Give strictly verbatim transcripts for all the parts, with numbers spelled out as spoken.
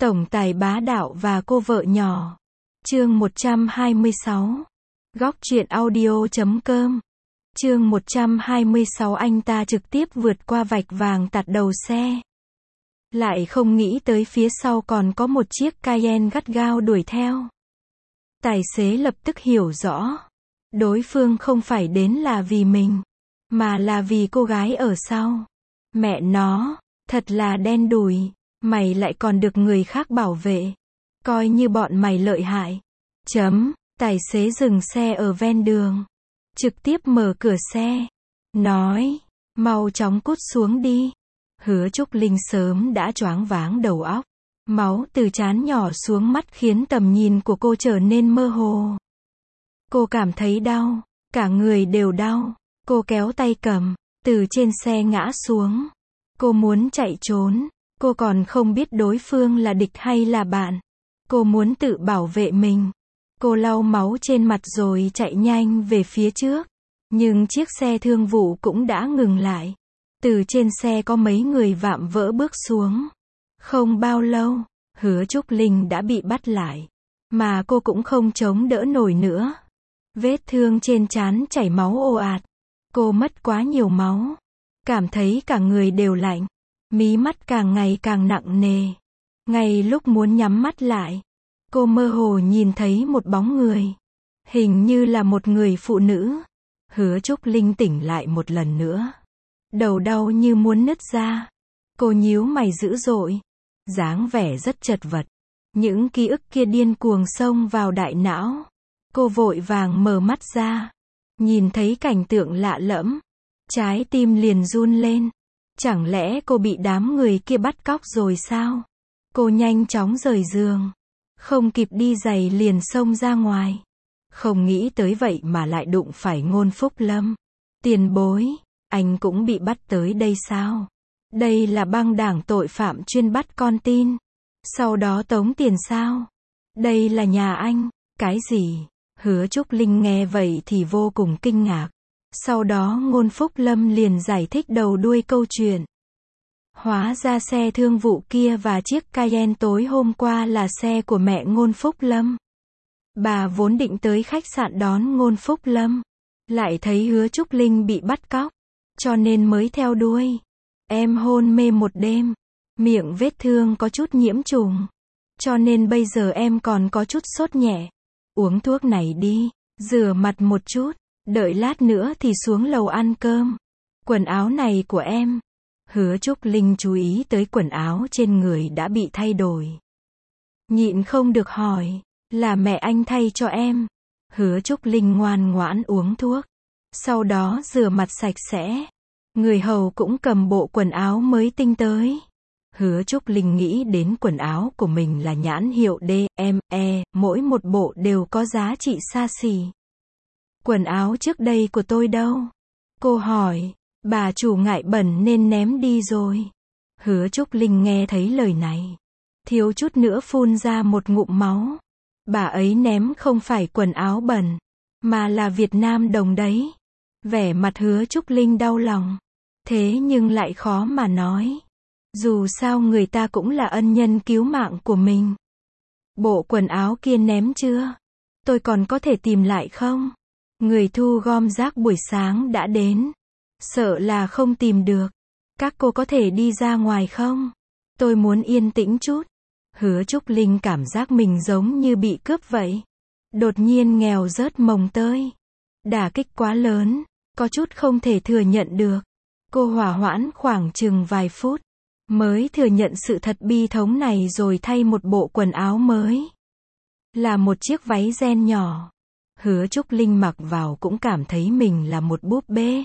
Tổng tài bá đạo và cô vợ nhỏ. Chương một trăm hai mươi sáu. Góc truyện audio chấm com. Chương một trăm hai mươi sáu. Anh ta trực tiếp vượt qua vạch vàng tạt đầu xe. Lại không nghĩ tới phía sau còn có một chiếc Cayenne gắt gao đuổi theo. Tài xế lập tức hiểu rõ. Đối phương không phải đến là vì mình, mà là vì cô gái ở sau. Mẹ nó, thật là đen đủi. Mày lại còn được người khác bảo vệ. Coi như bọn mày lợi hại. Chấm. Tài xế dừng xe ở ven đường. Trực tiếp mở cửa xe. Nói. Mau chóng cút xuống đi. Hứa Trúc Linh sớm đã choáng váng đầu óc. Máu từ trán nhỏ xuống mắt khiến tầm nhìn của cô trở nên mơ hồ. Cô cảm thấy đau. Cả người đều đau. Cô kéo tay cầm. Từ trên xe ngã xuống. Cô muốn chạy trốn. Cô còn không biết đối phương là địch hay là bạn. Cô muốn tự bảo vệ mình. Cô lau máu trên mặt rồi chạy nhanh về phía trước. Nhưng chiếc xe thương vụ cũng đã ngừng lại. Từ trên xe có mấy người vạm vỡ bước xuống. Không bao lâu, Hứa Trúc Linh đã bị bắt lại. Mà cô cũng không chống đỡ nổi nữa. Vết thương trên trán chảy máu ồ ạt. Cô mất quá nhiều máu. Cảm thấy cả người đều lạnh. Mí mắt càng ngày càng nặng nề. Ngay lúc muốn nhắm mắt lại, cô mơ hồ nhìn thấy một bóng người. Hình như là một người phụ nữ. Hứa Trúc Linh tỉnh lại một lần nữa. Đầu đau như muốn nứt ra. Cô nhíu mày dữ dội. Dáng vẻ rất chật vật. Những ký ức kia điên cuồng xông vào đại não. Cô vội vàng mở mắt ra. Nhìn thấy cảnh tượng lạ lẫm. Trái tim liền run lên. Chẳng lẽ cô bị đám người kia bắt cóc rồi sao? Cô nhanh chóng rời giường. Không kịp đi giày liền xông ra ngoài. Không nghĩ tới vậy mà lại đụng phải Ngôn Phúc Lâm. Tiền bối, anh cũng bị bắt tới đây sao? Đây là băng đảng tội phạm chuyên bắt con tin. Sau đó tống tiền sao? Đây là nhà anh. Cái gì? Hứa Trúc Linh nghe vậy thì vô cùng kinh ngạc. Sau đó Ngôn Phúc Lâm liền giải thích đầu đuôi câu chuyện. Hóa ra xe thương vụ kia và chiếc Cayenne tối hôm qua là xe của mẹ Ngôn Phúc Lâm. Bà vốn định tới khách sạn đón Ngôn Phúc Lâm. Lại thấy Hứa Trúc Linh bị bắt cóc. Cho nên mới theo đuôi. Em hôn mê một đêm. Miệng vết thương có chút nhiễm trùng. Cho nên bây giờ em còn có chút sốt nhẹ. Uống thuốc này đi. Rửa mặt một chút. Đợi lát nữa thì xuống lầu ăn cơm. Quần áo này của em. Hứa Trúc Linh chú ý tới quần áo trên người đã bị thay đổi. Nhịn không được hỏi. Là mẹ anh thay cho em. Hứa Trúc Linh ngoan ngoãn uống thuốc. Sau đó rửa mặt sạch sẽ. Người hầu cũng cầm bộ quần áo mới tinh tới. Hứa Trúc Linh nghĩ đến quần áo của mình là nhãn hiệu D, M, E. Mỗi một bộ đều có giá trị xa xỉ. Quần áo trước đây của tôi đâu? Cô hỏi. Bà chủ ngại bẩn nên ném đi rồi. Hứa Trúc Linh nghe thấy lời này. Thiếu chút nữa phun ra một ngụm máu. Bà ấy ném không phải quần áo bẩn. Mà là Việt Nam đồng đấy. Vẻ mặt Hứa Trúc Linh đau lòng. Thế nhưng lại khó mà nói. Dù sao người ta cũng là ân nhân cứu mạng của mình. Bộ quần áo kia ném chưa? Tôi còn có thể tìm lại không? Người thu gom rác buổi sáng đã đến. Sợ là không tìm được. Các cô có thể đi ra ngoài không? Tôi muốn yên tĩnh chút. Hứa Trúc Linh cảm giác mình giống như bị cướp vậy. Đột nhiên nghèo rớt mồng tơi. Đả kích quá lớn. Có chút không thể thừa nhận được. Cô hỏa hoãn khoảng chừng vài phút. Mới thừa nhận sự thật bi thống này rồi thay một bộ quần áo mới. Là một chiếc váy ren nhỏ. Hứa Trúc Linh mặc vào cũng cảm thấy mình là một búp bê.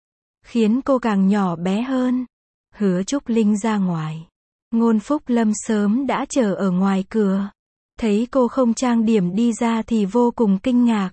Khiến cô càng nhỏ bé hơn. Hứa Trúc Linh ra ngoài. Ngôn Phúc Lâm sớm đã chờ ở ngoài cửa. Thấy cô không trang điểm đi ra thì vô cùng kinh ngạc.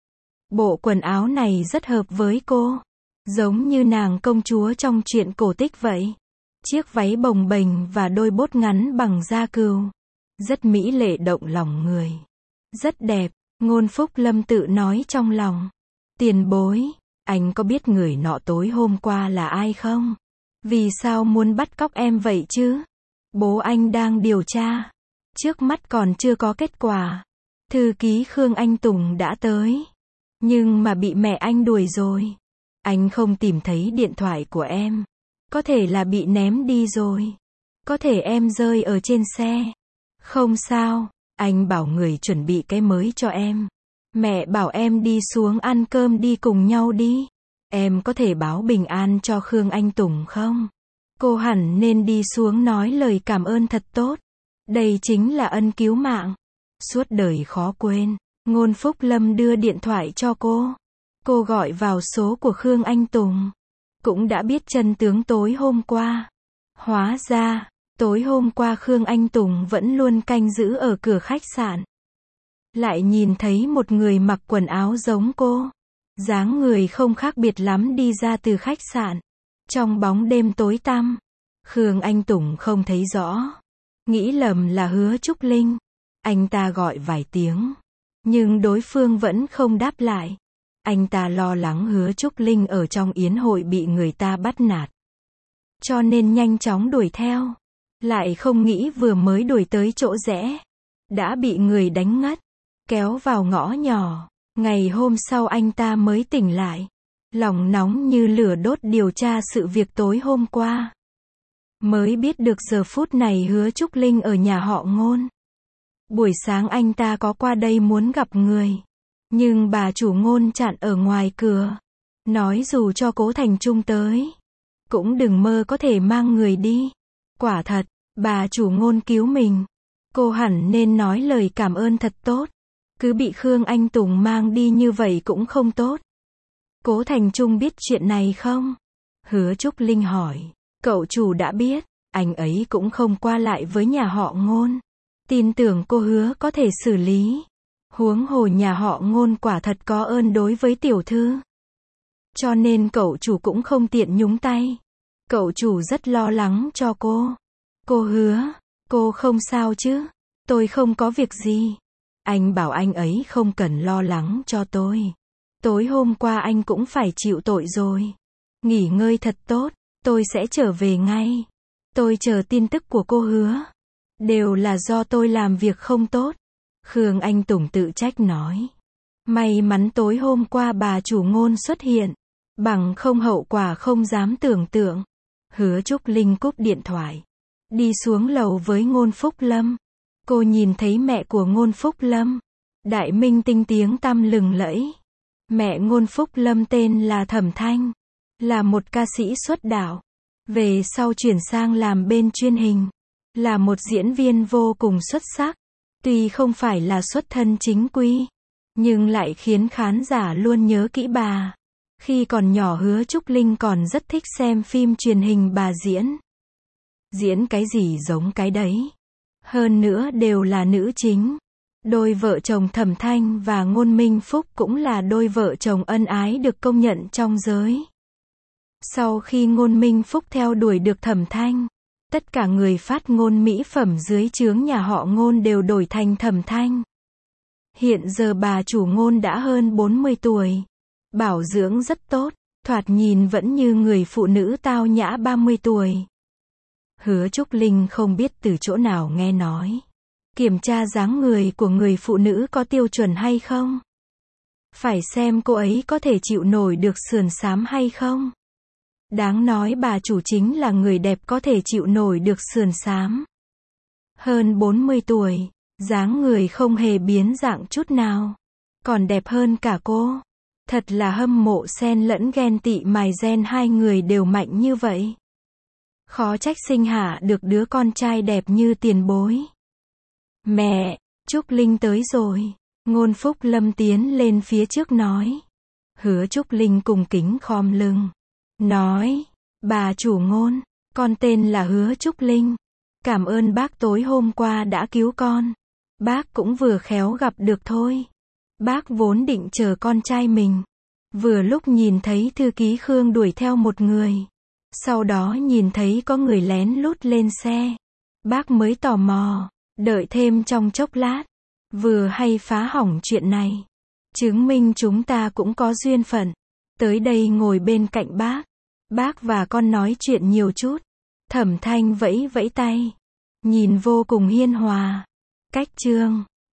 Bộ quần áo này rất hợp với cô. Giống như nàng công chúa trong truyện cổ tích vậy. Chiếc váy bồng bềnh và đôi bốt ngắn bằng da cừu. Rất mỹ lệ động lòng người. Rất đẹp. Ngôn Phúc Lâm tự nói trong lòng. Tiền bối, anh có biết người nọ tối hôm qua là ai không? Vì sao muốn bắt cóc em vậy chứ? Bố anh đang điều tra. Trước mắt còn chưa có kết quả. Thư ký Khương Anh Tùng đã tới. Nhưng mà bị mẹ anh đuổi rồi. Anh không tìm thấy điện thoại của em. Có thể là bị ném đi rồi. Có thể em rơi ở trên xe. Không sao, anh bảo người chuẩn bị cái mới cho em. Mẹ bảo em đi xuống ăn cơm đi cùng nhau đi. Em có thể báo bình an cho Khương Anh Tùng không? Cô hẳn nên đi xuống nói lời cảm ơn thật tốt. Đây chính là ân cứu mạng. Suốt đời khó quên. Ngôn Phúc Lâm đưa điện thoại cho cô. Cô gọi vào số của Khương Anh Tùng. Cũng đã biết chân tướng tối hôm qua. Hóa ra, tối hôm qua Khương Anh Tùng vẫn luôn canh giữ ở cửa khách sạn. Lại nhìn thấy một người mặc quần áo giống cô. Dáng người không khác biệt lắm đi ra từ khách sạn. Trong bóng đêm tối tăm, Khương Anh Tùng không thấy rõ. Nghĩ lầm là Hứa Trúc Linh. Anh ta gọi vài tiếng. Nhưng đối phương vẫn không đáp lại. Anh ta lo lắng Hứa Trúc Linh ở trong yến hội bị người ta bắt nạt. Cho nên nhanh chóng đuổi theo. Lại không nghĩ vừa mới đuổi tới chỗ rẽ. Đã bị người đánh ngất. Kéo vào ngõ nhỏ. Ngày hôm sau anh ta mới tỉnh lại. Lòng nóng như lửa đốt điều tra sự việc tối hôm qua. Mới biết được giờ phút này Hứa Trúc Linh ở nhà họ Ngôn. Buổi sáng anh ta có qua đây muốn gặp người. Nhưng bà chủ Ngôn chặn ở ngoài cửa. Nói dù cho Cố Thành Trung tới. Cũng đừng mơ có thể mang người đi. Quả thật, bà chủ Ngôn cứu mình. Cô hẳn nên nói lời cảm ơn thật tốt. Cứ bị Khương Anh Tùng mang đi như vậy cũng không tốt. Cố Thành Trung biết chuyện này không? Hứa Trúc Linh hỏi. Cậu chủ đã biết. Anh ấy cũng không qua lại với nhà họ Ngôn. Tin tưởng cô Hứa có thể xử lý. Huống hồ nhà họ Ngôn quả thật có ơn đối với tiểu thư. Cho nên cậu chủ cũng không tiện nhúng tay. Cậu chủ rất lo lắng cho cô. Cô Hứa, cô không sao chứ? Tôi không có việc gì. Anh bảo anh ấy không cần lo lắng cho tôi. Tối hôm qua anh cũng phải chịu tội rồi. Nghỉ ngơi thật tốt, tôi sẽ trở về ngay. Tôi chờ tin tức của cô Hứa. Đều là do tôi làm việc không tốt. Khương Anh Tùng tự trách nói. May mắn tối hôm qua bà chủ Ngôn xuất hiện. Bằng không hậu quả không dám tưởng tượng. Hứa Trúc Linh cúp điện thoại. Đi xuống lầu với Ngôn Phúc Lâm. Cô nhìn thấy mẹ của Ngôn Phúc Lâm. Đại minh tinh tiếng tăm lừng lẫy. Mẹ Ngôn Phúc Lâm tên là Thẩm Thanh. Là một ca sĩ xuất đạo. Về sau chuyển sang làm bên truyền hình. Là một diễn viên vô cùng xuất sắc. Tuy không phải là xuất thân chính quy. Nhưng lại khiến khán giả luôn nhớ kỹ bà. Khi còn nhỏ Hứa Trúc Linh còn rất thích xem phim truyền hình bà diễn. Diễn cái gì giống cái đấy. Hơn nữa đều là nữ chính. Đôi vợ chồng Thẩm Thanh và Ngôn Minh Phúc cũng là đôi vợ chồng ân ái được công nhận trong giới. Sau khi Ngôn Minh Phúc theo đuổi được Thẩm Thanh, tất cả người phát ngôn mỹ phẩm dưới trướng nhà họ Ngôn đều đổi thành Thẩm Thanh. Hiện giờ bà chủ Ngôn đã hơn bốn mươi tuổi. Bảo dưỡng rất tốt, thoạt nhìn vẫn như người phụ nữ tao nhã ba mươi tuổi. Hứa Trúc Linh không biết từ chỗ nào nghe nói. Kiểm tra dáng người của người phụ nữ có tiêu chuẩn hay không? Phải xem cô ấy có thể chịu nổi được sườn xám hay không? Đáng nói bà chủ chính là người đẹp có thể chịu nổi được sườn xám. Hơn bốn mươi tuổi, dáng người không hề biến dạng chút nào. Còn đẹp hơn cả cô. Thật là hâm mộ xen lẫn ghen tị mài gen hai người đều mạnh như vậy. Khó trách sinh hạ được đứa con trai đẹp như tiền bối. Mẹ, Trúc Linh tới rồi. Ngôn Phúc Lâm tiến lên phía trước nói. Hứa Trúc Linh cung kính khom lưng. Nói, bà chủ Ngôn, con tên là Hứa Trúc Linh. Cảm ơn bác tối hôm qua đã cứu con. Bác cũng vừa khéo gặp được thôi. Bác vốn định chờ con trai mình. Vừa lúc nhìn thấy thư ký Khương đuổi theo một người. Sau đó nhìn thấy có người lén lút lên xe. Bác mới tò mò. Đợi thêm trong chốc lát. Vừa hay phá hỏng chuyện này. Chứng minh chúng ta cũng có duyên phận. Tới đây ngồi bên cạnh bác. Bác và con nói chuyện nhiều chút. Thẩm Thanh vẫy vẫy tay. Nhìn vô cùng hiền hòa. Cách chương